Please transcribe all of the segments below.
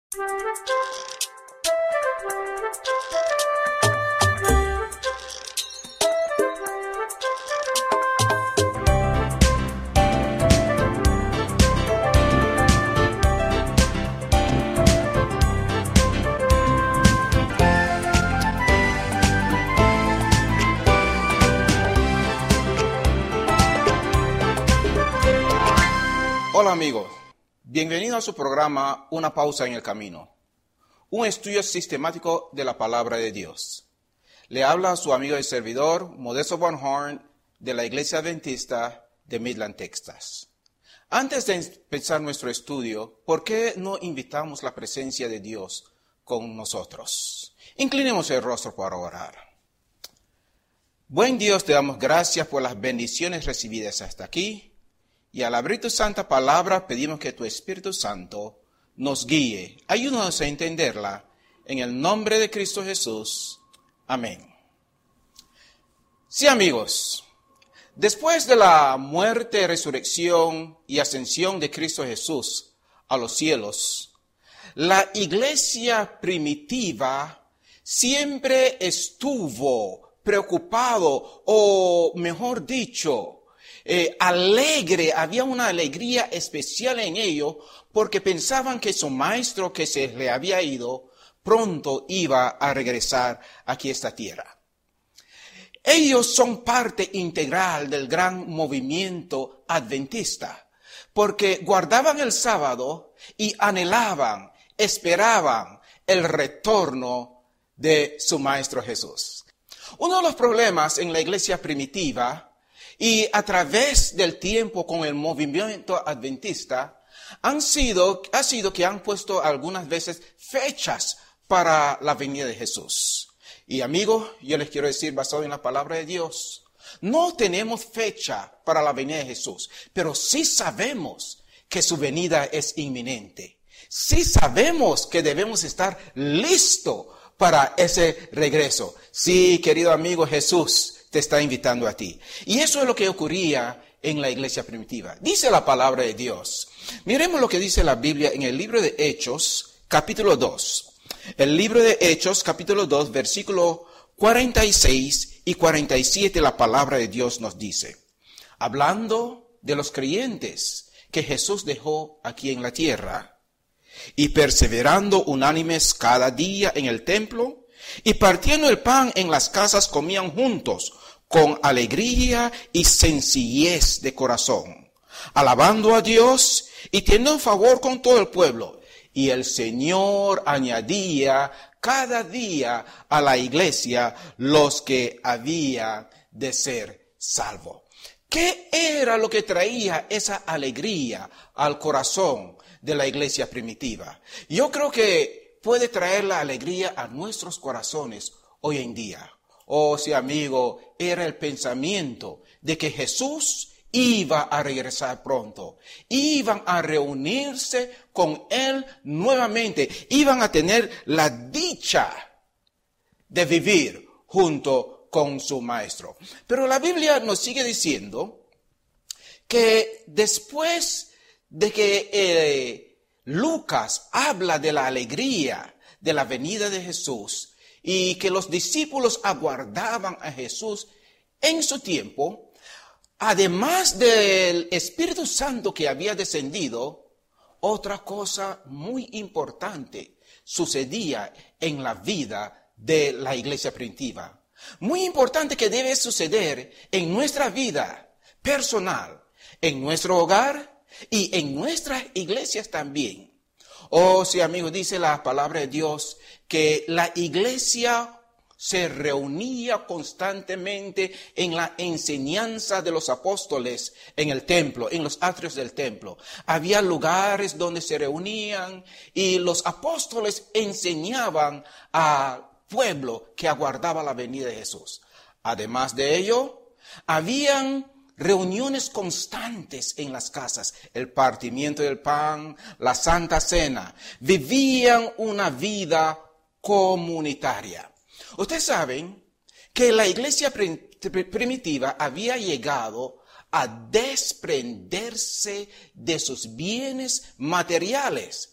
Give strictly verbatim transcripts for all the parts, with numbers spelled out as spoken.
Hola amigos, bienvenidos a su programa Una pausa en el camino, un estudio sistemático de la palabra de Dios. Le habla su amigo y servidor, Modesto Von Horn, de la Iglesia Adventista de Midland, Texas. Antes de empezar nuestro estudio, ¿por qué no invitamos la presencia de Dios con nosotros? Inclinemos el rostro para orar. Buen Dios, te damos gracias por las bendiciones recibidas hasta aquí. Y al abrir tu santa palabra, pedimos que tu Espíritu Santo nos guíe. Ayúdanos a entenderla. En el nombre de Cristo Jesús. Amén. Sí, amigos. Después de la muerte, resurrección y ascensión de Cristo Jesús a los cielos, la iglesia primitiva siempre estuvo preocupado, o mejor dicho, Eh, alegre, había una alegría especial en ello, porque pensaban que su maestro que se le había ido, pronto iba a regresar aquí a esta tierra. Ellos son parte integral del gran movimiento adventista, porque guardaban el sábado y anhelaban, esperaban el retorno de su maestro Jesús. Uno de los problemas en la iglesia primitiva y a través del tiempo con el movimiento adventista han sido, ha sido que han puesto algunas veces fechas para la venida de Jesús. Y amigos, yo les quiero decir, basado en la palabra de Dios, no tenemos fecha para la venida de Jesús, pero sí sabemos que su venida es inminente. Sí sabemos que debemos estar listos para ese regreso. Sí, querido amigo, Jesús te está invitando a ti. Y eso es lo que ocurría en la iglesia primitiva. Dice la palabra de Dios. Miremos lo que dice la Biblia en el libro de Hechos, capítulo dos. El libro de Hechos, capítulo dos, versículo cuarenta y seis y cuarenta y siete, la palabra de Dios nos dice. Hablando de los creyentes que Jesús dejó aquí en la tierra, y perseverando unánimes cada día en el templo, y partiendo el pan en las casas comían juntos, con alegría y sencillez de corazón, alabando a Dios y teniendo favor con todo el pueblo. Y el Señor añadía cada día a la iglesia los que habían de ser salvos. ¿Qué era lo que traía esa alegría al corazón de la iglesia primitiva? Yo creo que puede traer la alegría a nuestros corazones hoy en día. Oh, sí, amigo, era el pensamiento de que Jesús iba a regresar pronto. Iban a reunirse con Él nuevamente. Iban a tener la dicha de vivir junto con su Maestro. Pero la Biblia nos sigue diciendo que después de que eh, Lucas habla de la alegría de la venida de Jesús y que los discípulos aguardaban a Jesús en su tiempo, además del Espíritu Santo que había descendido, otra cosa muy importante sucedía en la vida de la iglesia primitiva. Muy importante que debe suceder en nuestra vida personal, en nuestro hogar y en nuestras iglesias también. Oh, sí, amigos, dice la palabra de Dios que la iglesia se reunía constantemente en la enseñanza de los apóstoles en el templo, en los atrios del templo. Había lugares donde se reunían y los apóstoles enseñaban al pueblo que aguardaba la venida de Jesús. Además de ello, habían reuniones constantes en las casas, el partimiento del pan, la Santa Cena. Vivían una vida comunitaria. Ustedes saben que la iglesia primitiva había llegado a desprenderse de sus bienes materiales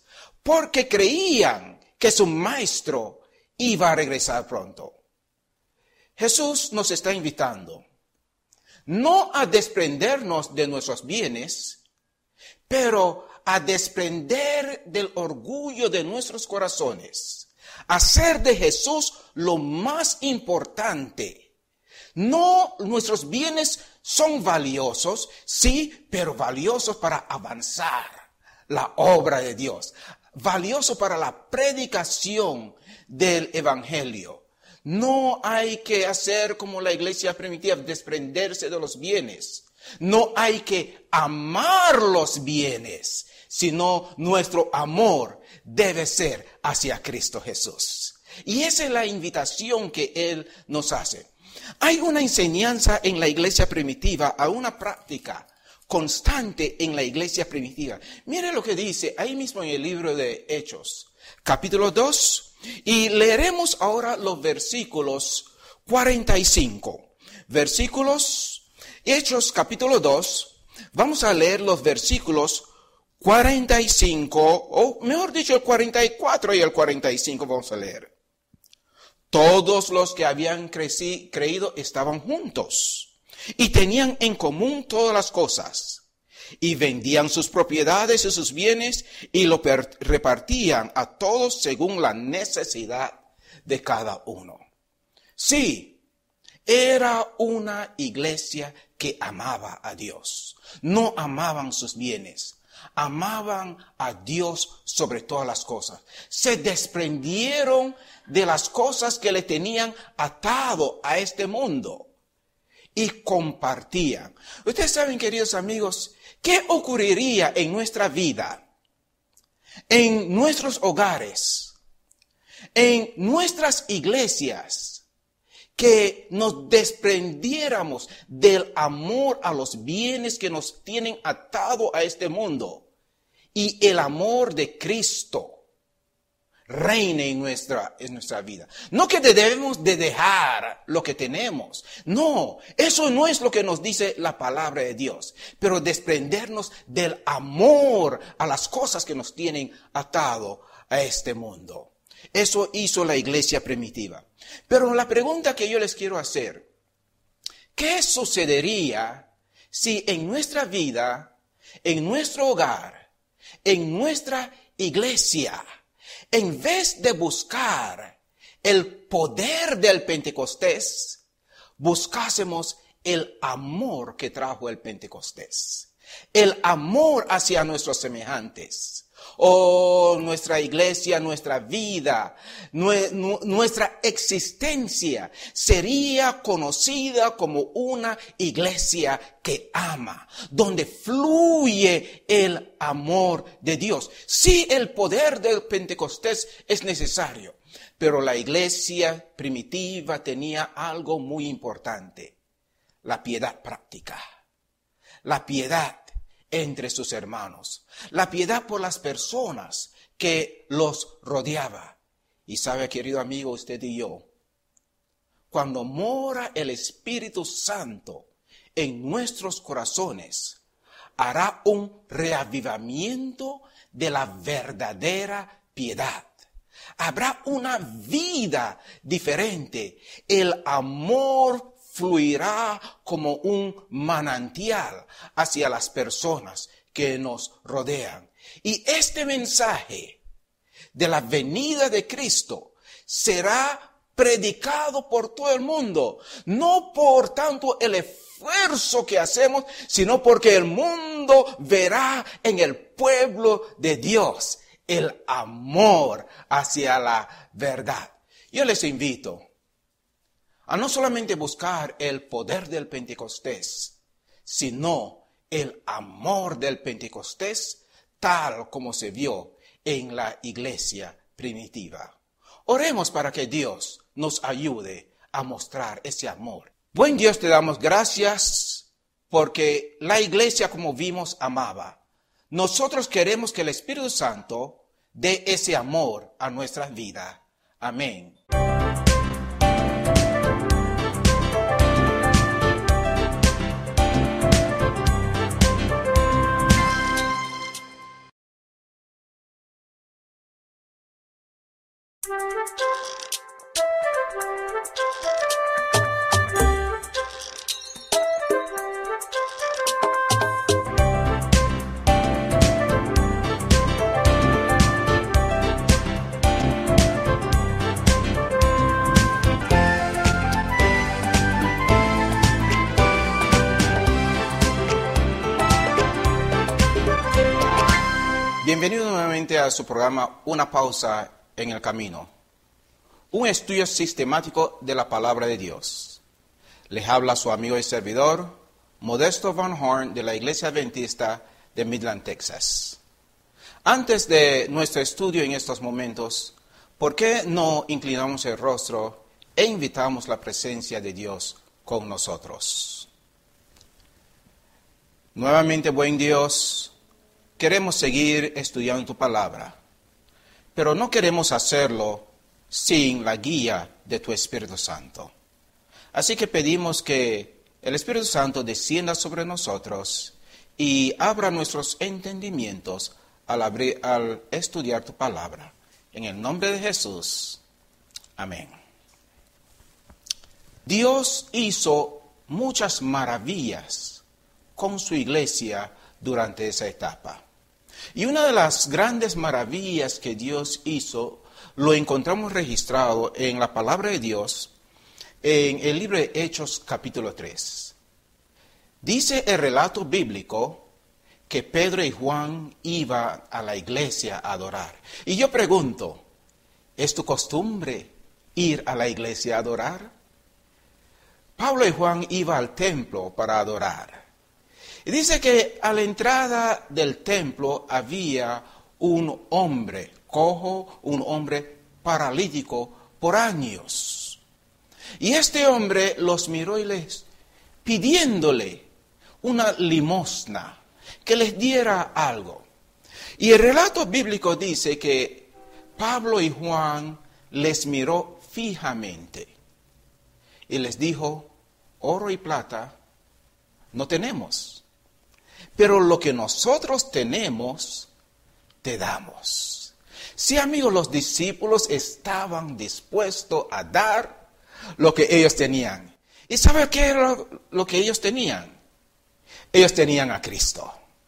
porque creían que su maestro iba a regresar pronto. Jesús nos está invitando no a desprendernos de nuestros bienes, pero a desprender del orgullo de nuestros corazones, hacer de Jesús lo más importante. No, nuestros bienes son valiosos, sí, pero valiosos para avanzar la obra de Dios, valioso para la predicación del evangelio. No hay que hacer como la iglesia primitiva, desprenderse de los bienes. No hay que amar los bienes, sino nuestro amor debe ser hacia Cristo Jesús. Y esa es la invitación que Él nos hace. Hay una enseñanza en la iglesia primitiva, a una práctica constante en la iglesia primitiva. Mire lo que dice ahí mismo en el libro de Hechos, capítulo dos, y leeremos ahora los versículos cuarenta y cinco. Versículos, Hechos capítulo dos, vamos a leer los versículos cuarenta y cinco, o mejor dicho el cuarenta y cuatro y el cuarenta y cinco vamos a leer. Todos los que habían creci- creído estaban juntos y tenían en común todas las cosas, y vendían sus propiedades y sus bienes y lo per- repartían a todos según la necesidad de cada uno. Sí, era una iglesia que amaba a Dios. No amaban sus bienes, amaban a Dios sobre todas las cosas. Se desprendieron de las cosas que le tenían atado a este mundo y compartían. Ustedes saben, queridos amigos, ¿qué ocurriría en nuestra vida, en nuestros hogares, en nuestras iglesias, que nos desprendiéramos del amor a los bienes que nos tienen atado a este mundo y el amor de Cristo reine en nuestra, en nuestra vida? No que debemos de dejar lo que tenemos. No, eso no es lo que nos dice la palabra de Dios. Pero desprendernos del amor a las cosas que nos tienen atado a este mundo. Eso hizo la iglesia primitiva. Pero la pregunta que yo les quiero hacer, ¿qué sucedería si en nuestra vida, en nuestro hogar, en nuestra iglesia, en vez de buscar el poder del Pentecostés, buscásemos el amor que trajo el Pentecostés? El amor hacia nuestros semejantes. Oh, nuestra iglesia, nuestra vida, nuestra existencia sería conocida como una iglesia que ama, donde fluye el amor de Dios. Sí, el poder del Pentecostés es necesario, pero la iglesia primitiva tenía algo muy importante: la piedad práctica, la piedad entre sus hermanos, la piedad por las personas que los rodeaba. Y sabe, querido amigo, usted y yo, cuando mora el Espíritu Santo en nuestros corazones, hará un reavivamiento de la verdadera piedad. Habrá una vida diferente. El amor fluirá como un manantial hacia las personas que nos rodean. Y este mensaje de la venida de Cristo será predicado por todo el mundo, no por tanto el esfuerzo que hacemos, sino porque el mundo verá en el pueblo de Dios el amor hacia la verdad. Yo les invito a no solamente buscar el poder del Pentecostés, sino el amor del Pentecostés tal como se vio en la iglesia primitiva. Oremos para que Dios nos ayude a mostrar ese amor. Buen Dios, te damos gracias porque la iglesia, como vimos, amaba. Nosotros queremos que el Espíritu Santo dé ese amor a nuestras vidas. Amén. Bienvenido nuevamente a su programa Una pausa en el camino, un estudio sistemático de la palabra de Dios. Les habla su amigo y servidor, Modesto Van Horn, de la Iglesia Adventista de Midland, Texas. Antes de nuestro estudio en estos momentos, ¿por qué no inclinamos el rostro e invitamos la presencia de Dios con nosotros? Nuevamente, buen Dios, queremos seguir estudiando tu palabra, pero no queremos hacerlo sin la guía de tu Espíritu Santo. Así que pedimos que el Espíritu Santo descienda sobre nosotros y abra nuestros entendimientos al, abrir, al estudiar tu palabra. En el nombre de Jesús. Amén. Dios hizo muchas maravillas con su iglesia durante esa etapa. Y una de las grandes maravillas que Dios hizo, lo encontramos registrado en la palabra de Dios, en el libro de Hechos capítulo tres. Dice el relato bíblico que Pedro y Juan iban a la iglesia a adorar. Y yo pregunto, ¿es tu costumbre ir a la iglesia a adorar? Pablo y Juan iban al templo para adorar. Y dice que a la entrada del templo había un hombre cojo, un hombre paralítico por años. Y este hombre los miró y les pidiéndole una limosna, que les diera algo. Y el relato bíblico dice que Pablo y Juan les miró fijamente y les dijo, oro y plata no tenemos, pero lo que nosotros tenemos, te damos. Sí, amigos, los discípulos estaban dispuestos a dar lo que ellos tenían. ¿Y sabe qué era lo que ellos tenían? Ellos tenían a Cristo.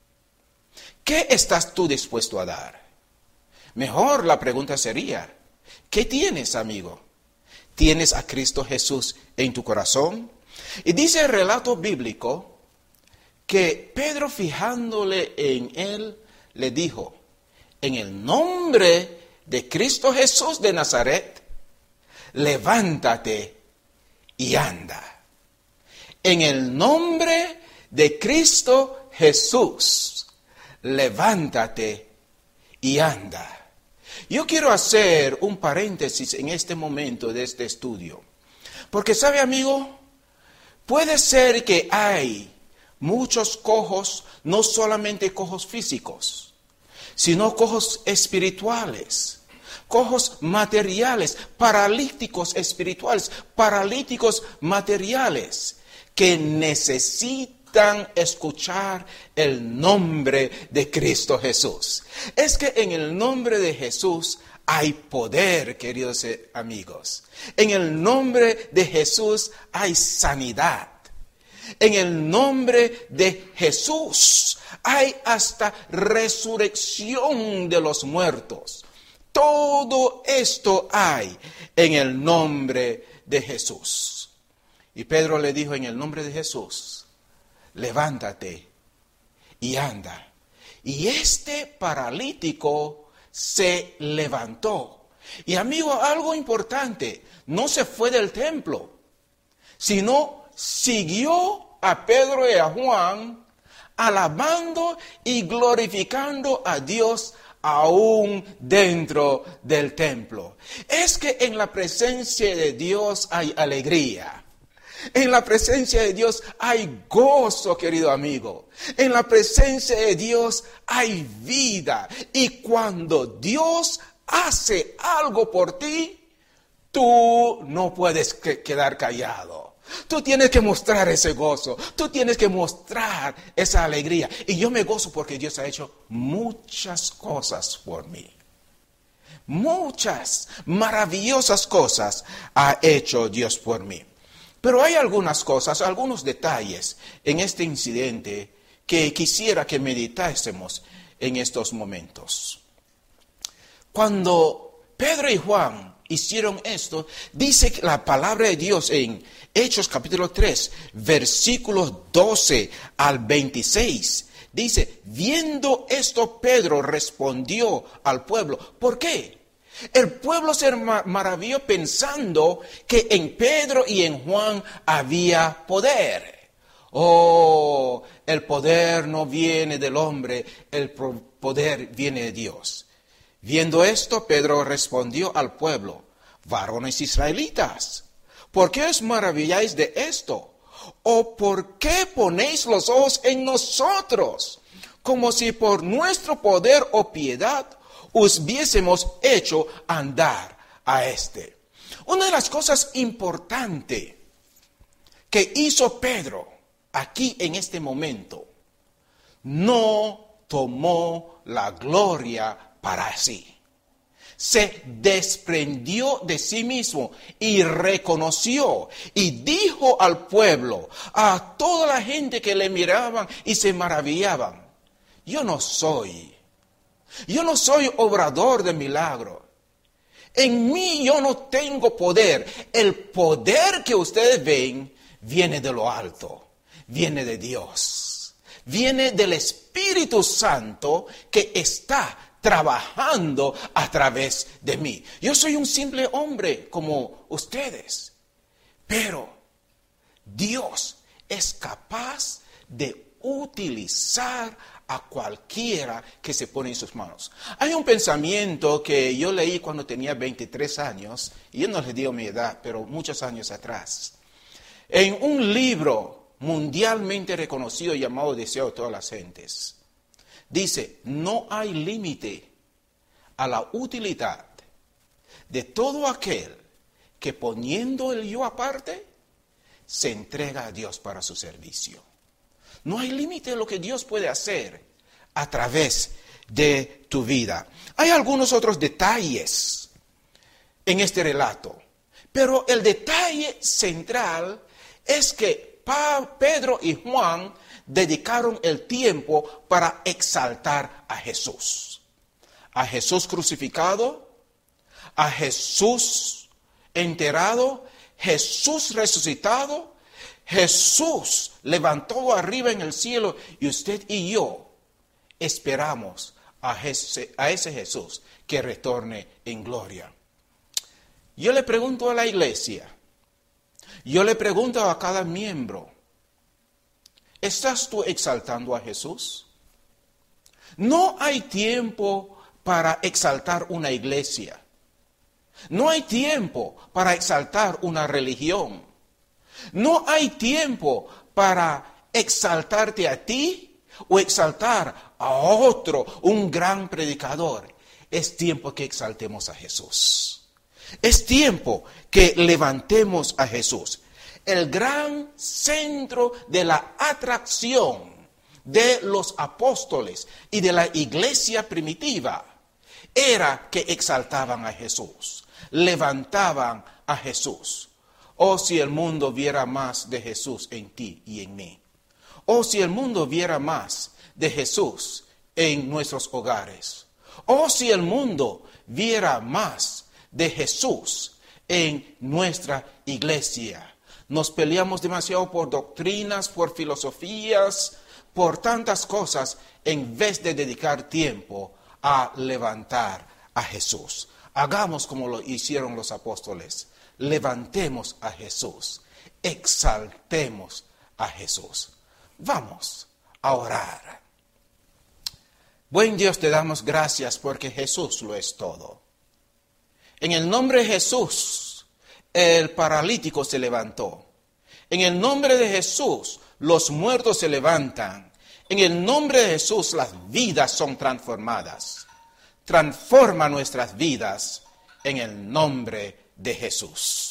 ¿Qué estás tú dispuesto a dar? Mejor la pregunta sería, ¿qué tienes, amigo? ¿Tienes a Cristo Jesús en tu corazón? Y dice el relato bíblico que Pedro, fijándole en él, le dijo, en el nombre de Cristo Jesús de Nazaret, levántate y anda. En el nombre de Cristo Jesús, levántate y anda. Yo quiero hacer un paréntesis en este momento de este estudio, porque sabe, amigo, puede ser que hay muchos cojos, no solamente cojos físicos, sino cojos espirituales, cojos materiales, paralíticos espirituales, paralíticos materiales, que necesitan escuchar el nombre de Cristo Jesús. Es que en el nombre de Jesús hay poder, queridos amigos. En el nombre de Jesús hay sanidad. En el nombre de Jesús hay hasta resurrección de los muertos. Todo esto hay en el nombre de Jesús. Y Pedro le dijo, en el nombre de Jesús, levántate y anda. Y este paralítico se levantó. Y amigo, algo importante, no se fue del templo, sino siguió a Pedro y a Juan, alabando y glorificando a Dios aún dentro del templo. Es que en la presencia de Dios hay alegría. En la presencia de Dios hay gozo, querido amigo. En la presencia de Dios hay vida. Y cuando Dios hace algo por ti, tú no puedes quedar callado. Tú tienes que mostrar ese gozo. Tú tienes que mostrar esa alegría. Y yo me gozo porque Dios ha hecho muchas cosas por mí. Muchas maravillosas cosas ha hecho Dios por mí. Pero hay algunas cosas, algunos detalles en este incidente que quisiera que meditásemos en estos momentos. Cuando Pedro y Juan hicieron esto, dice la palabra de Dios en Hechos capítulo tres, versículos doce al veintiséis. Dice, viendo esto, Pedro respondió al pueblo. ¿Por qué? El pueblo se maravilló pensando que en Pedro y en Juan había poder. Oh, el poder no viene del hombre, el poder viene de Dios. Viendo esto, Pedro respondió al pueblo, varones israelitas, ¿por qué os maravilláis de esto? ¿O por qué ponéis los ojos en nosotros, como si por nuestro poder o piedad os hubiésemos hecho andar a este? Una de las cosas importantes que hizo Pedro aquí en este momento, no tomó la gloria para sí. Se desprendió de sí mismo y reconoció y dijo al pueblo, a toda la gente que le miraban y se maravillaban, yo no soy, yo no soy obrador de milagro. En mí yo no tengo poder. El poder que ustedes ven viene de lo alto, viene de Dios, viene del Espíritu Santo que está trabajando a través de mí. Yo soy un simple hombre como ustedes, pero Dios es capaz de utilizar a cualquiera que se pone en sus manos. Hay un pensamiento que yo leí cuando tenía veintitrés años, y yo no les digo mi edad, pero muchos años atrás, en un libro mundialmente reconocido llamado Deseo de todas las gentes. Dice, no hay límite a la utilidad de todo aquel que poniendo el yo aparte, se entrega a Dios para su servicio. No hay límite a lo que Dios puede hacer a través de tu vida. Hay algunos otros detalles en este relato, pero el detalle central es que Pedro y Juan dedicaron el tiempo para exaltar a Jesús. A Jesús crucificado, a Jesús enterrado, Jesús resucitado, Jesús levantado arriba en el cielo, y usted y yo esperamos a ese, a ese Jesús que retorne en gloria. Yo le pregunto a la iglesia, yo le pregunto a cada miembro, ¿estás tú exaltando a Jesús? No hay tiempo para exaltar una iglesia. No hay tiempo para exaltar una religión. No hay tiempo para exaltarte a ti o exaltar a otro, un gran predicador. Es tiempo que exaltemos a Jesús. Es tiempo que levantemos a Jesús. El gran centro de la atracción de los apóstoles y de la iglesia primitiva era que exaltaban a Jesús, levantaban a Jesús. Oh, si el mundo viera más de Jesús en ti y en mí. Oh, si el mundo viera más de Jesús en nuestros hogares. Oh, si el mundo viera más de Jesús en nuestra iglesia. Nos peleamos demasiado por doctrinas, por filosofías, por tantas cosas, en vez de dedicar tiempo a levantar a Jesús. Hagamos como lo hicieron los apóstoles. Levantemos a Jesús. Exaltemos a Jesús. Vamos a orar. Buen Dios, te damos gracias porque Jesús lo es todo. En el nombre de Jesús, el paralítico se levantó. En el nombre de Jesús, los muertos se levantan. En el nombre de Jesús, las vidas son transformadas. Transforma nuestras vidas en el nombre de Jesús.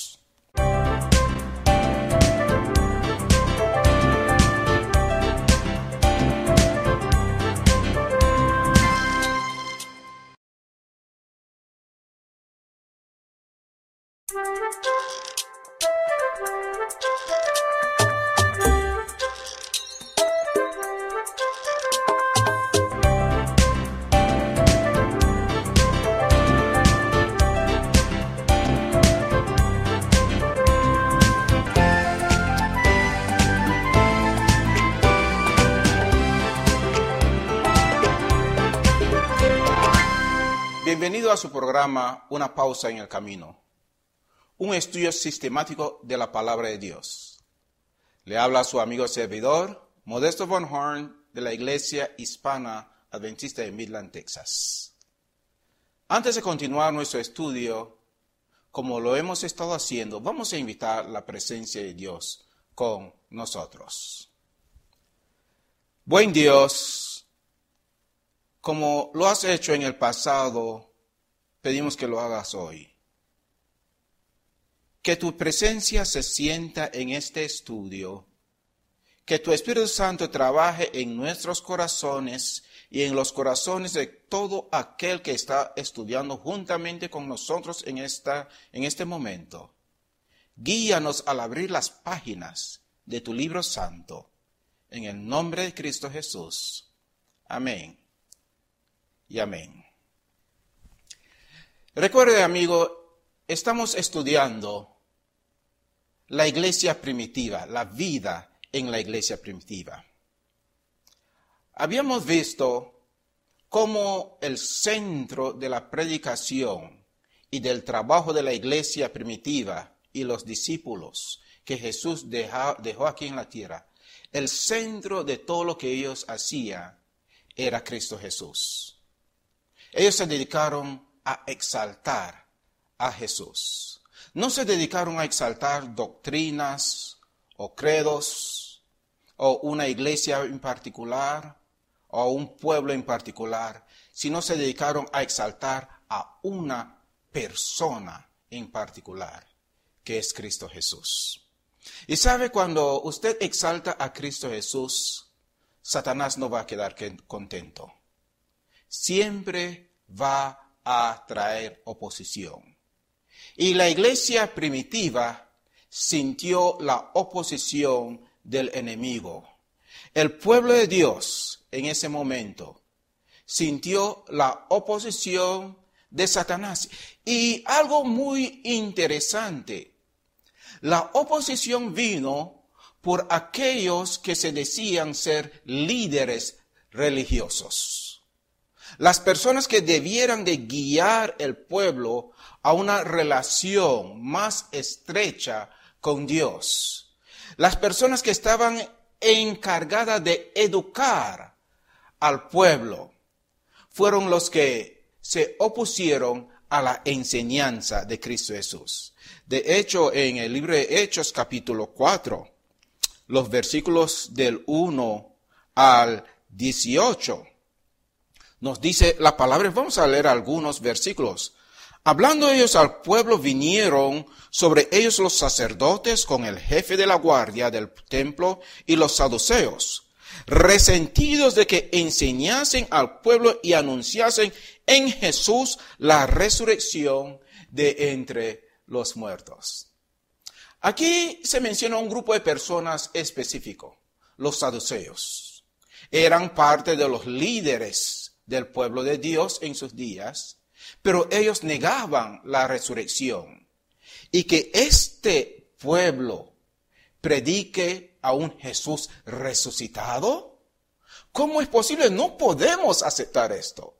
Bienvenido a su programa Una pausa en el camino, un estudio sistemático de la palabra de Dios. Le habla su amigo servidor, Modesto Von Horn, de la Iglesia Hispana Adventista de Midland, Texas. Antes de continuar nuestro estudio, como lo hemos estado haciendo, vamos a invitar la presencia de Dios con nosotros. Buen Dios, como lo has hecho en el pasado, pedimos que lo hagas hoy. Que tu presencia se sienta en este estudio. Que tu Espíritu Santo trabaje en nuestros corazones y en los corazones de todo aquel que está estudiando juntamente con nosotros en, esta, en este momento. Guíanos al abrir las páginas de tu libro santo. En el nombre de Cristo Jesús. Amén. Y amén. Recuerde, amigo, estamos estudiando la iglesia primitiva, la vida en la iglesia primitiva. Habíamos visto cómo el centro de la predicación y del trabajo de la iglesia primitiva y los discípulos que Jesús dejó, dejó aquí en la tierra, el centro de todo lo que ellos hacían era Cristo Jesús. Ellos se dedicaron a exaltar a Jesús. No se dedicaron a exaltar doctrinas o credos o una iglesia en particular o un pueblo en particular, sino se dedicaron a exaltar a una persona en particular, que es Cristo Jesús. Y sabe, cuando usted exalta a Cristo Jesús, Satanás no va a quedar contento. Siempre va a traer oposición. Y la iglesia primitiva sintió la oposición del enemigo. El pueblo de Dios en ese momento sintió la oposición de Satanás. Y algo muy interesante, la oposición vino por aquellos que se decían ser líderes religiosos. Las personas que debieran de guiar el pueblo a una relación más estrecha con Dios. Las personas que estaban encargadas de educar al pueblo fueron los que se opusieron a la enseñanza de Cristo Jesús. De hecho, en el libro de Hechos capítulo cuatro, los versículos del uno al dieciocho, nos dice la palabra. Vamos a leer algunos versículos. Hablando ellos al pueblo, vinieron sobre ellos los sacerdotes con el jefe de la guardia del templo y los saduceos, resentidos de que enseñasen al pueblo y anunciasen en Jesús la resurrección de entre los muertos. Aquí se menciona un grupo de personas específico, los saduceos. Eran parte de los líderes del pueblo de Dios en sus días, pero ellos negaban la resurrección. Y que este pueblo predique a un Jesús resucitado, ¿cómo es posible? No podemos aceptar esto.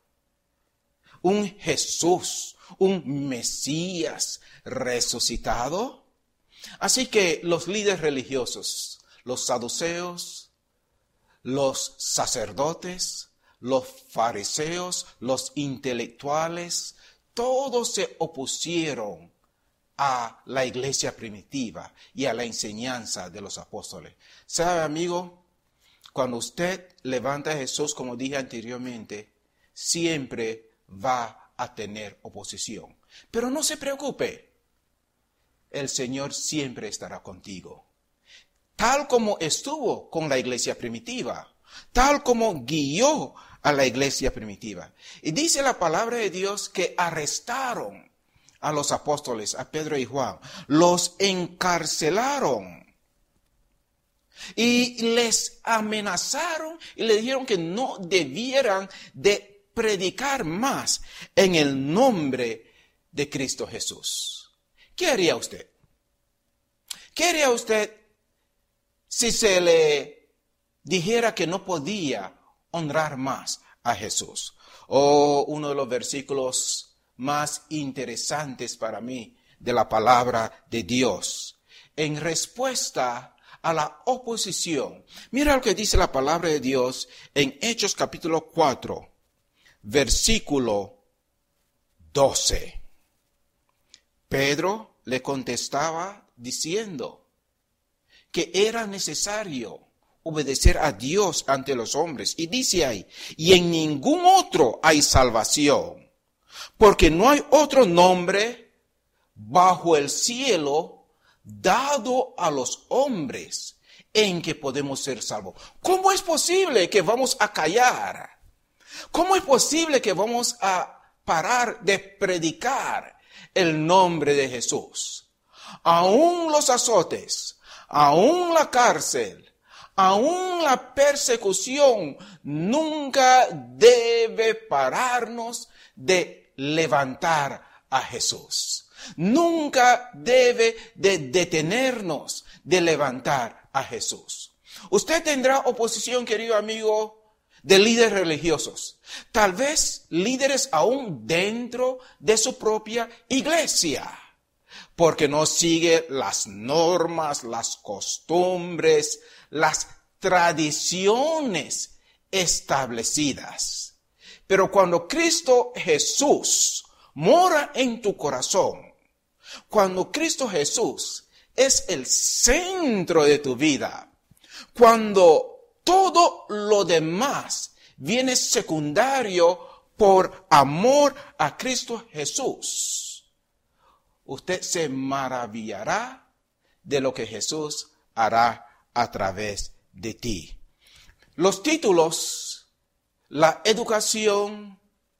Un Jesús, un Mesías resucitado. Así que los líderes religiosos, los saduceos, los sacerdotes, los fariseos, los intelectuales, todos se opusieron a la iglesia primitiva y a la enseñanza de los apóstoles. ¿Sabe, amigo? Cuando usted levanta a Jesús, como dije anteriormente, siempre va a tener oposición. Pero no se preocupe, el Señor siempre estará contigo. Tal como estuvo con la iglesia primitiva, tal como guió a la iglesia primitiva. Y dice la palabra de Dios que arrestaron a los apóstoles, a Pedro y Juan. Los encarcelaron y les amenazaron y le dijeron que no debieran de predicar más en el nombre de Cristo Jesús. ¿Qué haría usted? ¿Qué haría usted si se le dijera que no podía honrar más a Jesús? O oh, uno de los versículos más interesantes para mí de la palabra de Dios. En respuesta a la oposición, mira lo que dice la palabra de Dios en Hechos capítulo cuatro, versículo doce. Pedro le contestaba diciendo que era necesario obedecer a Dios ante los hombres. Y dice ahí, y en ningún otro hay salvación, porque no hay otro nombre bajo el cielo dado a los hombres en que podemos ser salvos. ¿Cómo es posible que vamos a callar? ¿Cómo es posible que vamos a parar de predicar el nombre de Jesús? Aún los azotes, aún la cárcel, aún la persecución nunca debe pararnos de levantar a Jesús. Nunca debe de detenernos de levantar a Jesús. Usted tendrá oposición, querido amigo, de líderes religiosos. Tal vez líderes aún dentro de su propia iglesia, porque no sigue las normas, las costumbres, las tradiciones establecidas. Pero cuando Cristo Jesús mora en tu corazón, cuando Cristo Jesús es el centro de tu vida, cuando todo lo demás viene secundario por amor a Cristo Jesús, usted se maravillará de lo que Jesús hará a través de ti. Los títulos, la educación,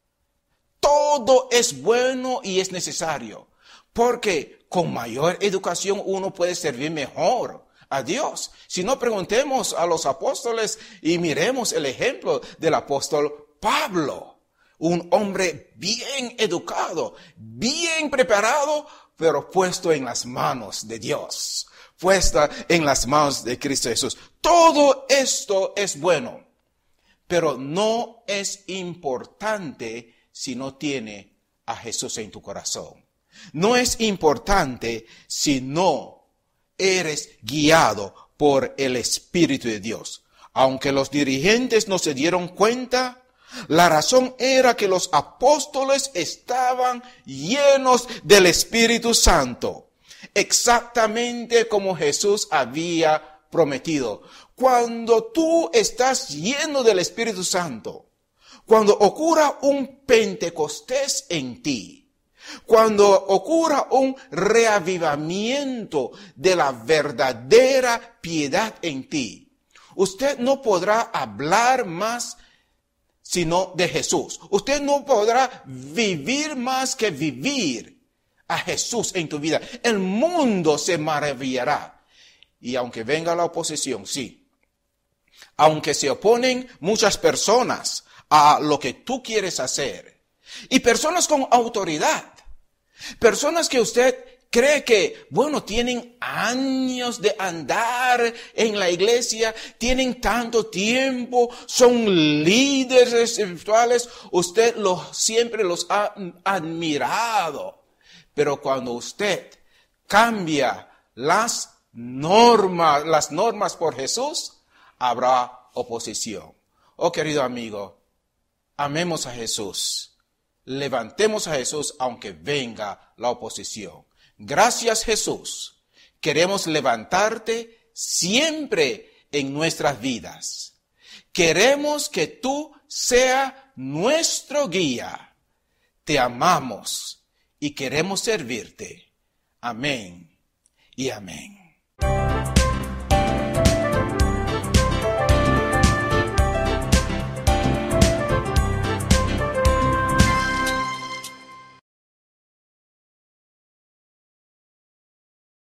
todo es bueno y es necesario, porque con mayor educación uno puede servir mejor a Dios. Si no, preguntemos a los apóstoles y miremos el ejemplo del apóstol Pablo, un hombre bien educado, bien preparado, pero puesto en las manos de Dios, puesta en las manos de Cristo Jesús. Todo esto es bueno, pero no es importante si no tiene a Jesús en tu corazón. No es importante si no eres guiado por el Espíritu de Dios. Aunque los dirigentes no se dieron cuenta, la razón era que los apóstoles estaban llenos del Espíritu Santo, exactamente como Jesús había prometido. Cuando tú estás lleno del Espíritu Santo, cuando ocurra un Pentecostés en ti, cuando ocurra un reavivamiento de la verdadera piedad en ti, usted no podrá hablar más sino de Jesús. Usted no podrá vivir más que vivir a Jesús en tu vida. El mundo se maravillará. Y aunque venga la oposición, sí. Aunque se oponen muchas personas a lo que tú quieres hacer. Y personas con autoridad. Personas que usted cree que, bueno, tienen años de andar en la iglesia, tienen tanto tiempo, son líderes espirituales, usted los, siempre los ha admirado. Pero cuando usted cambia las normas, las normas por Jesús, habrá oposición. Oh, querido amigo, amemos a Jesús. Levantemos a Jesús aunque venga la oposición. Gracias, Jesús. Queremos levantarte siempre en nuestras vidas. Queremos que tú seas nuestro guía. Te amamos y queremos servirte. Amén y amén.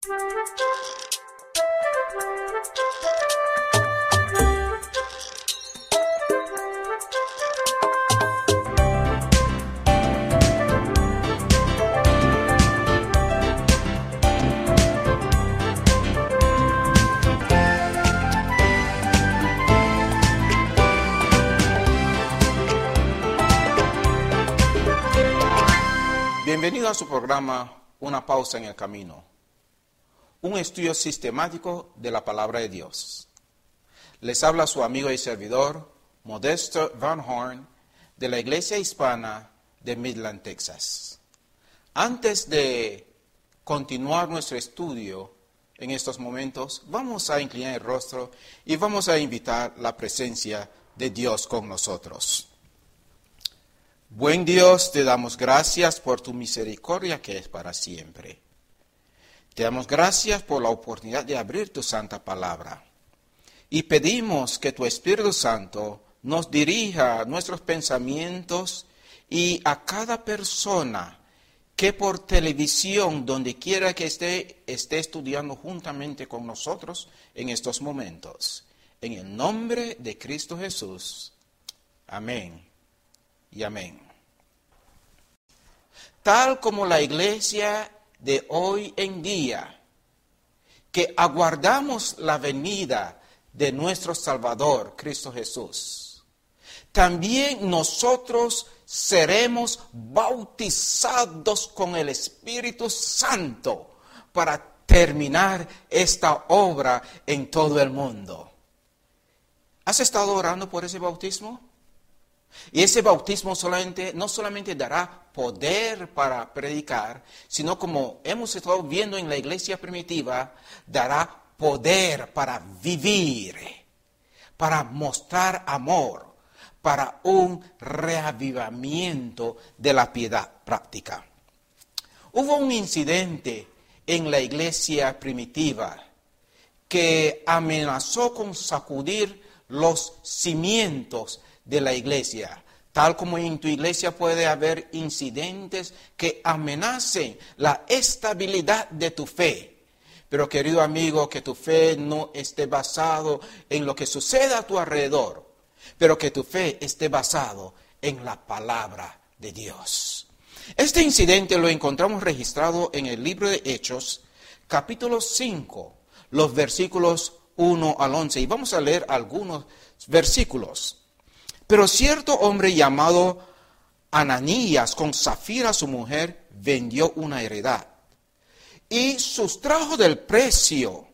Bienvenido a su programa Una pausa en el camino, un estudio sistemático de la palabra de Dios. Les habla su amigo y servidor, Modesto Van Horn, de la Iglesia Hispana de Midland, Texas. Antes de continuar nuestro estudio en estos momentos, vamos a inclinar el rostro y vamos a invitar la presencia de Dios con nosotros. Buen Dios, te damos gracias por tu misericordia que es para siempre. Te damos gracias por la oportunidad de abrir tu santa palabra. Y pedimos que tu Espíritu Santo nos dirija nuestros pensamientos y a cada persona que por televisión, donde quiera que esté, esté estudiando juntamente con nosotros en estos momentos. En el nombre de Cristo Jesús. Amén y amén. Tal como la iglesia de hoy en día, que aguardamos la venida de nuestro Salvador, Cristo Jesús, también nosotros seremos bautizados con el Espíritu Santo para terminar esta obra en todo el mundo. ¿Has estado orando por ese bautismo? Y ese bautismo solamente, no solamente dará poder para predicar, sino como hemos estado viendo en la iglesia primitiva, dará poder para vivir, para mostrar amor, para un reavivamiento de la piedad práctica. Hubo un incidente en la iglesia primitiva que amenazó con sacudir los cimientos de la iglesia. Tal como en tu iglesia puede haber incidentes que amenacen la estabilidad de tu fe. Pero querido amigo, que tu fe no esté basado en lo que sucede a tu alrededor, pero que tu fe esté basado en la palabra de Dios. Este incidente lo encontramos registrado en el libro de Hechos, capítulo cinco, los versículos uno al once. Y vamos a leer algunos versículos. Pero cierto hombre llamado Ananías, con Zafira su mujer, vendió una heredad y sustrajo del precio,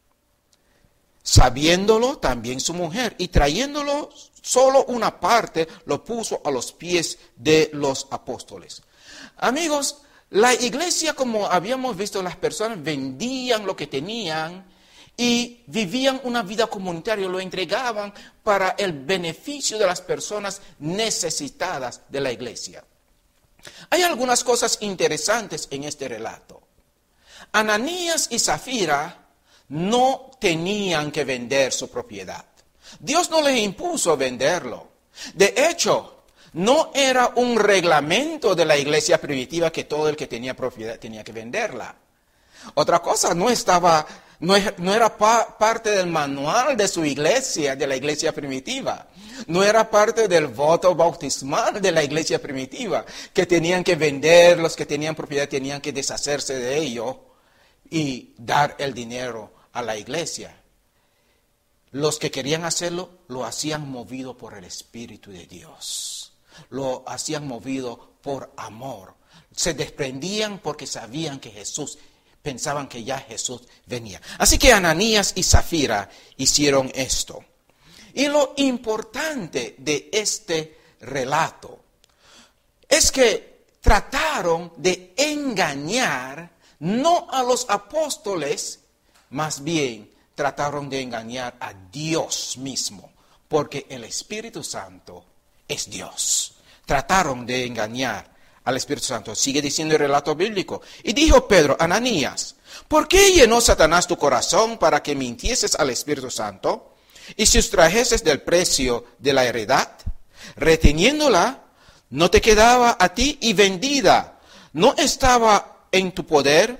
sabiéndolo también su mujer, y trayéndolo solo una parte, lo puso a los pies de los apóstoles. Amigos, la iglesia, como habíamos visto, las personas vendían lo que tenían y vivían una vida comunitaria, lo entregaban para el beneficio de las personas necesitadas de la iglesia. Hay algunas cosas interesantes en este relato. Ananías y Zafira no tenían que vender su propiedad. Dios no les impuso venderlo. De hecho, no era un reglamento de la iglesia primitiva que todo el que tenía propiedad tenía que venderla. Otra cosa, no estaba... No, no era pa, parte del manual de su iglesia, de la iglesia primitiva. No era parte del voto bautismal de la iglesia primitiva, que tenían que vender, los que tenían propiedad tenían que deshacerse de ello y dar el dinero a la iglesia. Los que querían hacerlo, lo hacían movido por el Espíritu de Dios. Lo hacían movido por amor. Se desprendían porque sabían que Jesús pensaban que ya Jesús venía. Así que Ananías y Zafira hicieron esto. Y lo importante de este relato es que trataron de engañar no a los apóstoles, más bien trataron de engañar a Dios mismo, porque el Espíritu Santo es Dios. Trataron de engañar al Espíritu Santo. Sigue diciendo el relato bíblico. Y dijo Pedro, Ananías, ¿por qué llenó Satanás tu corazón para que mintieses al Espíritu Santo y sustrajeses del precio de la heredad? Reteniéndola, no te quedaba a ti y vendida, ¿no estaba en tu poder?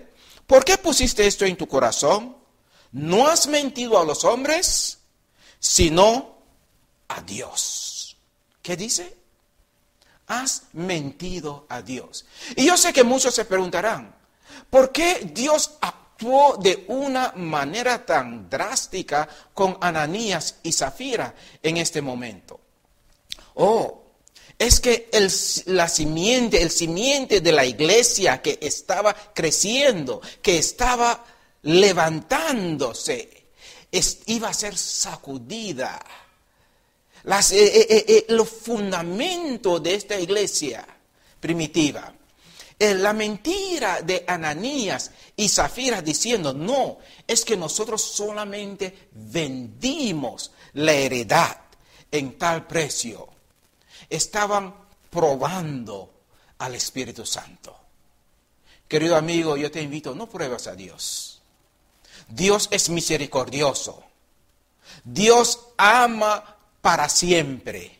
¿por qué pusiste esto en tu corazón? No has mentido a los hombres, sino a Dios. ¿Qué dice? Has mentido a Dios. Y yo sé que muchos se preguntarán, ¿por qué Dios actuó de una manera tan drástica con Ananías y Zafira en este momento? Oh, es que el, la simiente, el simiente de la iglesia que estaba creciendo, que estaba levantándose, es, iba a ser sacudida. Las, eh, eh, eh, los fundamentos de esta iglesia primitiva. Eh, la mentira de Ananías y Zafira diciendo, no, es que nosotros solamente vendimos la heredad en tal precio. Estaban probando al Espíritu Santo. Querido amigo, yo te invito, no pruebas a Dios. Dios es misericordioso. Dios ama para siempre.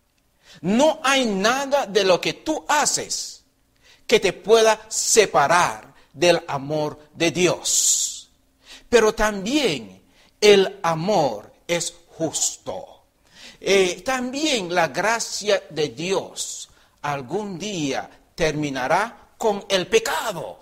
No hay nada de lo que tú haces que te pueda separar del amor de Dios. Pero también el amor es justo. Eh, también la gracia de Dios algún día terminará con el pecado.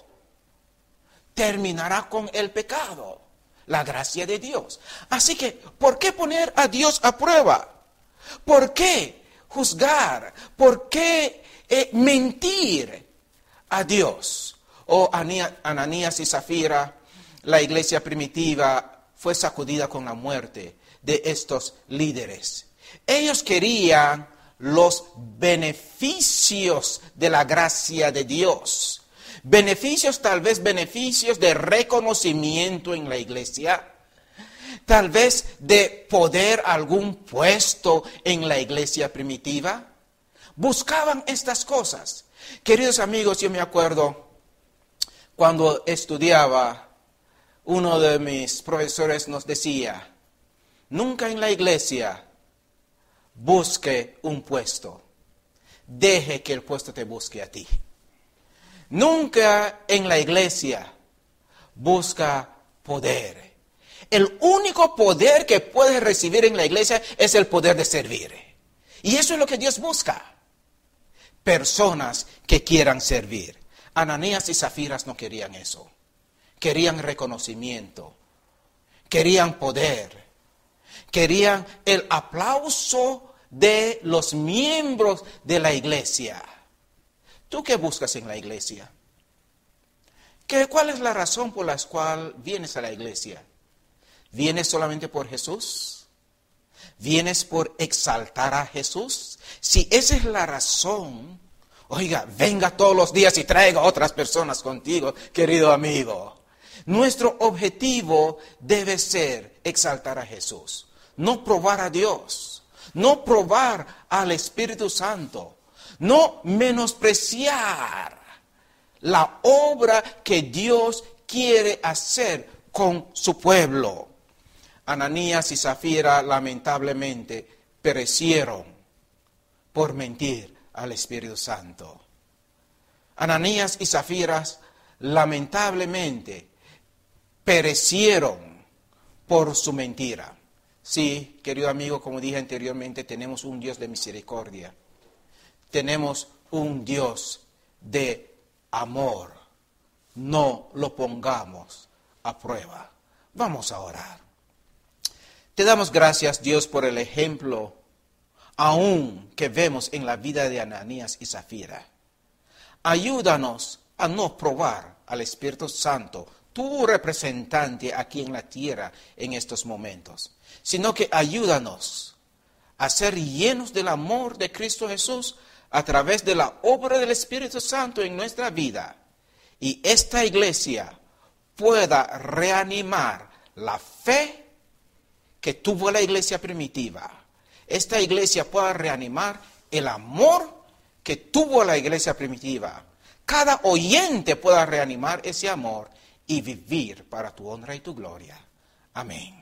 Terminará con el pecado. La gracia de Dios. Así que, ¿por qué poner a Dios a prueba? ¿Por qué juzgar? ¿Por qué eh, mentir a Dios? Oh, Ananías y Zafira, la iglesia primitiva fue sacudida con la muerte de estos líderes. Ellos querían los beneficios de la gracia de Dios. Beneficios, tal vez beneficios de reconocimiento en la iglesia. Tal vez de poder, algún puesto en la iglesia primitiva. Buscaban estas cosas. Queridos amigos, yo me acuerdo cuando estudiaba, uno de mis profesores nos decía, nunca en la iglesia busque un puesto. Deje que el puesto te busque a ti. Nunca en la iglesia busca poder. El único poder que puedes recibir en la iglesia es el poder de servir. Y eso es lo que Dios busca. Personas que quieran servir. Ananías y Zafira no querían eso. Querían reconocimiento. Querían poder. Querían el aplauso de los miembros de la iglesia. ¿Tú qué buscas en la iglesia? ¿Qué, ¿Cuál es la razón por la cual vienes a la iglesia? ¿Vienes solamente por Jesús? ¿Vienes por exaltar a Jesús? Si esa es la razón, oiga, venga todos los días y traiga otras personas contigo, querido amigo. Nuestro objetivo debe ser exaltar a Jesús, no probar a Dios, no probar al Espíritu Santo. No menospreciar la obra que Dios quiere hacer con su pueblo. Ananías y Zafira lamentablemente perecieron por mentir al Espíritu Santo. Ananías y Zafira lamentablemente perecieron por su mentira. Sí, querido amigo, como dije anteriormente, tenemos un Dios de misericordia. Tenemos un Dios de amor. No lo pongamos a prueba. Vamos a orar. Te damos gracias, Dios, por el ejemplo aún que vemos en la vida de Ananías y Zafira. Ayúdanos a no probar al Espíritu Santo, tu representante aquí en la tierra en estos momentos, sino que ayúdanos a ser llenos del amor de Cristo Jesús a través de la obra del Espíritu Santo en nuestra vida. Y esta iglesia pueda reanimar la fe que tuvo la iglesia primitiva. Esta iglesia pueda reanimar el amor que tuvo la iglesia primitiva. Cada oyente pueda reanimar ese amor y vivir para tu honra y tu gloria. Amén.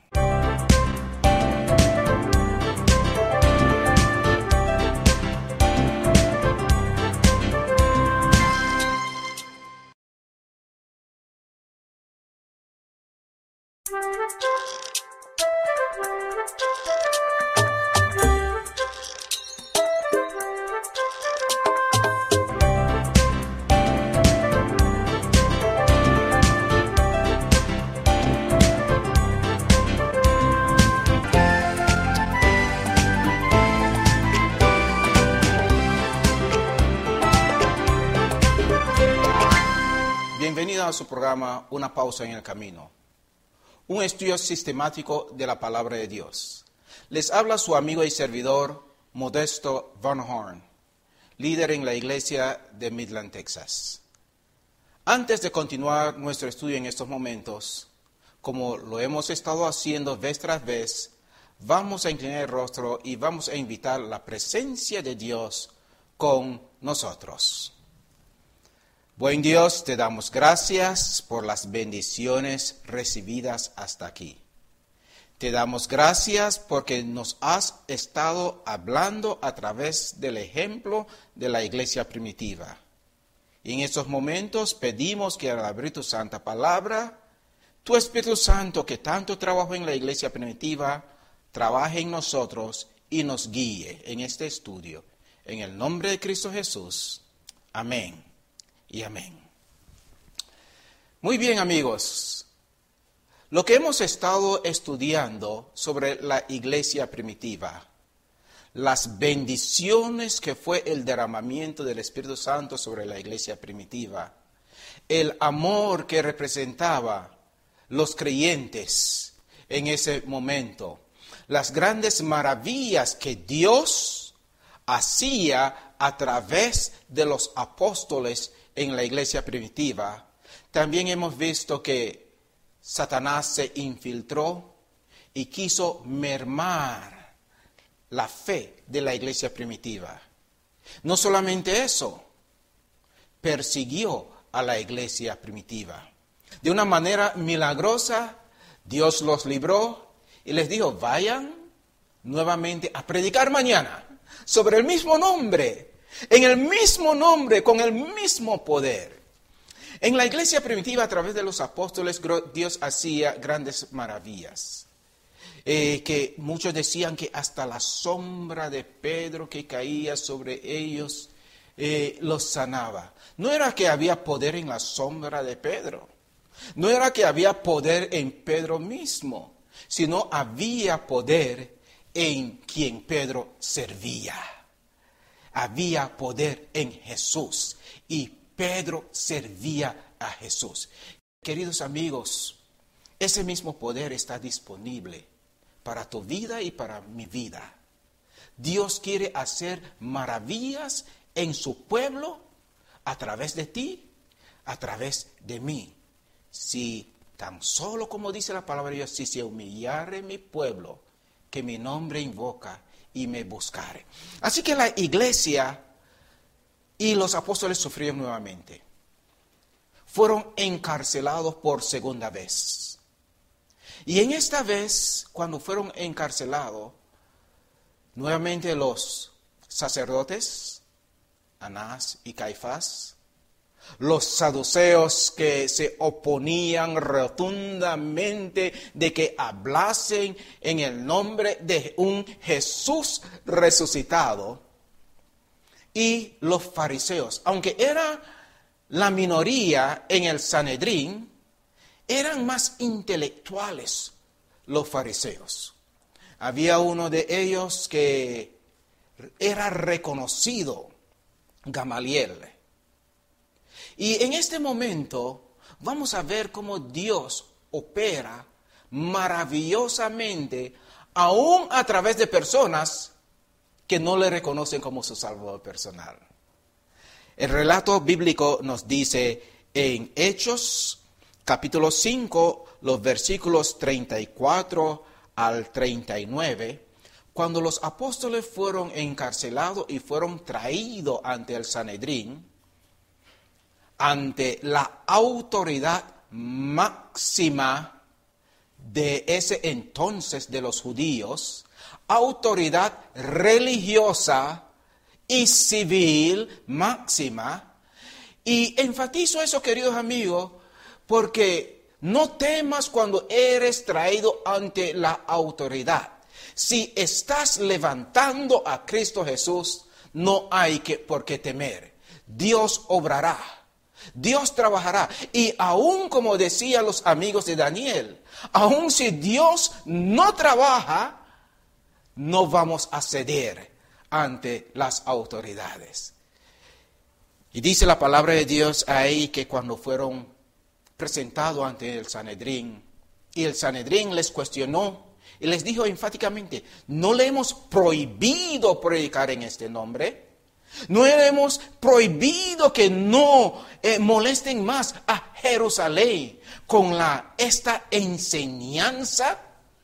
Bienvenido a su programa Una pausa en el camino, un estudio sistemático de la palabra de Dios. Les habla su amigo y servidor Modesto Van Horn, líder en la iglesia de Midland, Texas. Antes de continuar nuestro estudio en estos momentos, como lo hemos estado haciendo vez tras vez, vamos a inclinar el rostro y vamos a invitar la presencia de Dios con nosotros. Buen Dios, te damos gracias por las bendiciones recibidas hasta aquí. Te damos gracias porque nos has estado hablando a través del ejemplo de la iglesia primitiva. Y en estos momentos pedimos que al abrir tu santa palabra, tu Espíritu Santo que tanto trabajó en la iglesia primitiva, trabaje en nosotros y nos guíe en este estudio. En el nombre de Cristo Jesús. Amén. Y amén. Muy bien, amigos. Lo que hemos estado estudiando sobre la iglesia primitiva, las bendiciones que fue el derramamiento del Espíritu Santo sobre la iglesia primitiva, el amor que representaba los creyentes en ese momento, las grandes maravillas que Dios hacía a través de los apóstoles en la iglesia primitiva. También hemos visto que Satanás se infiltró y quiso mermar la fe de la iglesia primitiva. No solamente eso, persiguió a la iglesia primitiva. De una manera milagrosa, Dios los libró y les dijo, vayan nuevamente a predicar mañana sobre el mismo nombre. En el mismo nombre, con el mismo poder. En la iglesia primitiva, a través de los apóstoles, Dios hacía grandes maravillas. Eh, que muchos decían que hasta la sombra de Pedro que caía sobre ellos eh, los sanaba. No era que había poder en la sombra de Pedro. No era que había poder en Pedro mismo, sino había poder en quien Pedro servía. Había poder en Jesús y Pedro servía a Jesús. Queridos amigos, ese mismo poder está disponible para tu vida y para mi vida. Dios quiere hacer maravillas en su pueblo a través de ti, a través de mí. Si tan solo, como dice la palabra de Dios, si se humillare mi pueblo, que mi nombre invoca, y me buscaré. Así que la iglesia y los apóstoles sufrieron nuevamente. Fueron encarcelados por segunda vez. Y en esta vez, cuando fueron encarcelados, nuevamente los sacerdotes, Anás y Caifás, los saduceos que se oponían rotundamente de que hablasen en el nombre de un Jesús resucitado, y los fariseos, aunque era la minoría en el Sanedrín, eran más intelectuales los fariseos. Había uno de ellos que era reconocido, Gamaliel. Y en este momento vamos a ver cómo Dios opera maravillosamente, aún a través de personas que no le reconocen como su Salvador personal. El relato bíblico nos dice en Hechos, capítulo cinco, los versículos treinta y cuatro al treinta y nueve, cuando los apóstoles fueron encarcelados y fueron traídos ante el Sanedrín, ante la autoridad máxima de ese entonces de los judíos, autoridad religiosa y civil máxima. Y enfatizo eso, queridos amigos, porque no temas cuando eres traído ante la autoridad. Si estás levantando a Cristo Jesús, no hay que, por qué temer. Dios obrará. Dios trabajará. Y aún como decían los amigos de Daniel, aún si Dios no trabaja, no vamos a ceder ante las autoridades. Y dice la palabra de Dios ahí que cuando fueron presentados ante el Sanedrín, y el Sanedrín les cuestionó y les dijo enfáticamente, ¿no le hemos prohibido predicar en este nombre? ¿No le hemos prohibido que no eh, molesten más a Jerusalén con la, esta enseñanza?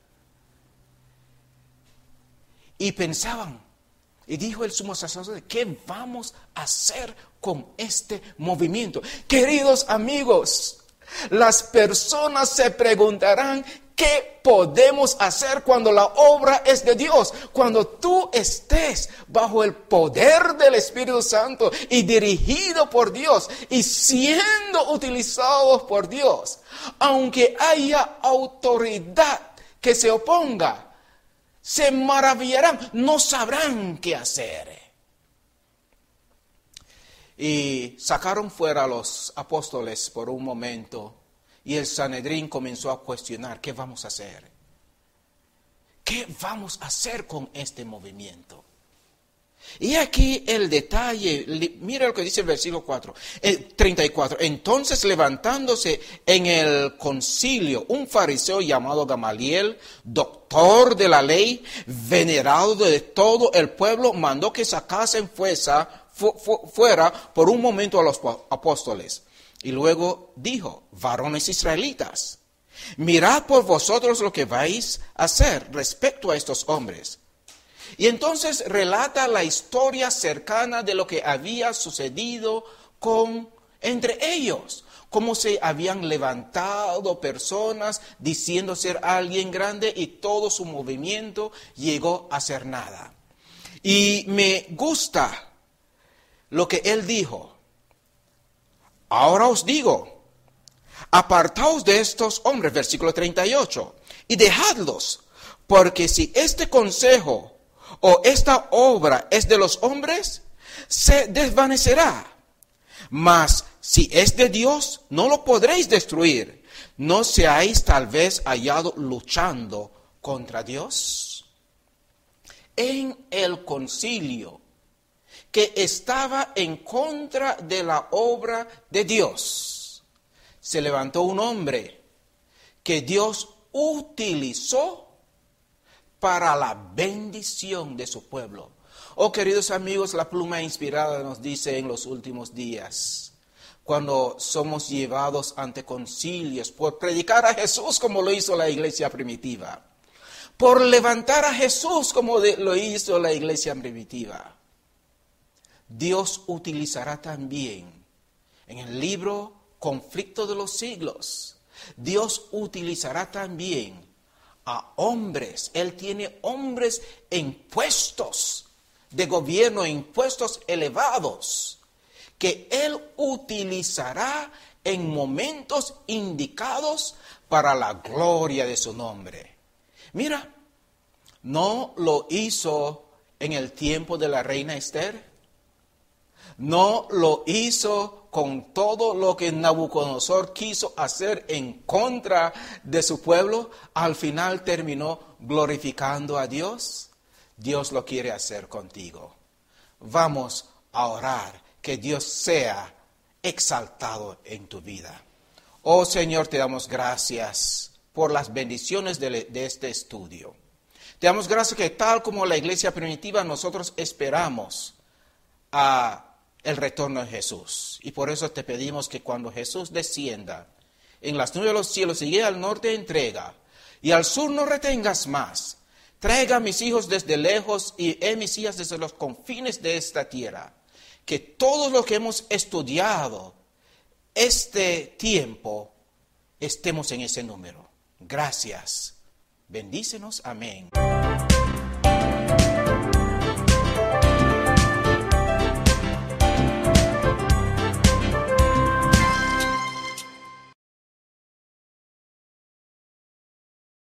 Y pensaban, y dijo el sumo sacerdote, ¿qué vamos a hacer con este movimiento? Queridos amigos, las personas se preguntarán, ¿qué podemos hacer cuando la obra es de Dios? Cuando tú estés bajo el poder del Espíritu Santo y dirigido por Dios y siendo utilizados por Dios, aunque haya autoridad que se oponga, se maravillarán, no sabrán qué hacer. Y sacaron fuera a los apóstoles por un momento y el Sanedrín comenzó a cuestionar, ¿qué vamos a hacer? ¿Qué vamos a hacer con este movimiento? Y aquí el detalle, mira lo que dice el versículo cuatro, eh, treinta y cuatro. Entonces levantándose en el concilio un fariseo llamado Gamaliel, doctor de la ley, venerado de todo el pueblo, mandó que sacasen fuerza, fu, fu, fuera por un momento a los apóstoles. Y luego dijo, varones israelitas, mirad por vosotros lo que vais a hacer respecto a estos hombres. Y entonces relata la historia cercana de lo que había sucedido con, entre ellos. Cómo se habían levantado personas diciendo ser alguien grande y todo su movimiento llegó a ser nada. Y me gusta lo que él dijo. Ahora os digo, apartaos de estos hombres, versículo treinta y ocho, y dejadlos, porque si este consejo o esta obra es de los hombres, se desvanecerá. Mas si es de Dios, no lo podréis destruir. ¿No seáis tal vez hallado luchando contra Dios? En el concilio que estaba en contra de la obra de Dios, se levantó un hombre que Dios utilizó para la bendición de su pueblo. Oh, queridos amigos, la pluma inspirada nos dice en los últimos días, cuando somos llevados ante concilios por predicar a Jesús como lo hizo la iglesia primitiva, por levantar a Jesús como de, lo hizo la iglesia primitiva, Dios utilizará también en el libro Conflicto de los Siglos, Dios utilizará también a hombres. Él tiene hombres en puestos de gobierno, en puestos elevados, que Él utilizará en momentos indicados para la gloria de su nombre. Mira, no lo hizo en el tiempo de la reina Esther, no lo hizo con todo lo que Nabucodonosor quiso hacer en contra de su pueblo, al final terminó glorificando a Dios. Dios lo quiere hacer contigo. Vamos a orar que Dios sea exaltado en tu vida. Oh Señor, te damos gracias por las bendiciones de, de este estudio. Te damos gracias que tal como la iglesia primitiva nosotros esperamos a el retorno de Jesús. Y por eso te pedimos que cuando Jesús descienda en las nubes de los cielos y llegue al norte, entrega, y al sur no retengas más. Traiga a mis hijos desde lejos y a mis hijas desde los confines de esta tierra. Que todos los que hemos estudiado este tiempo estemos en ese número. Gracias. Bendícenos. Amén.